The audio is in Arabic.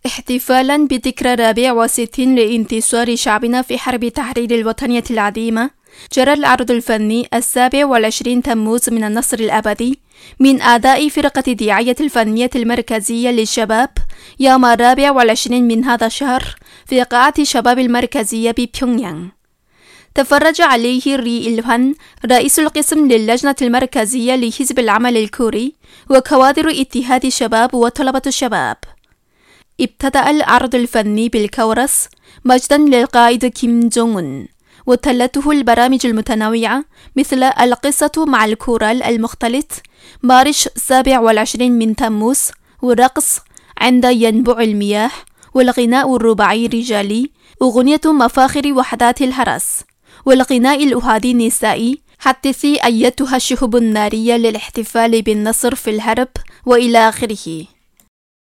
احتفالا بذكرى 64 لانتصار شعبنا في حرب تحرير الوطنية العظيمة، جرى العرض الفني 27 تموز من النصر الأبدي من أعضاء فرقة الدعاية الفنية المركزية للشباب يوم 24 من هذا الشهر في قاعة شباب المركزية ببيونغيانغ. تفرج عليه ري إلهان رئيس القسم للجنة المركزية لحزب العمل الكوري وكوادر اتحاد الشباب وطلبة الشباب. ابتدأ العرض الفني بالكورس مجدا للقائد كيم جونغ أون، وتلته البرامج المتنوعة مثل القصة مع الكورال المختلط، مارش 27 من تموز، والرقص عند ينبوع المياه، والغناء الرباعي الرجالي، أغنية مفاخر وحدات الحرس، والغناء الأحادي النسائي، حدثي أيتها الشهب النارية للاحتفال بالنصر في الحرب، وإلى آخره.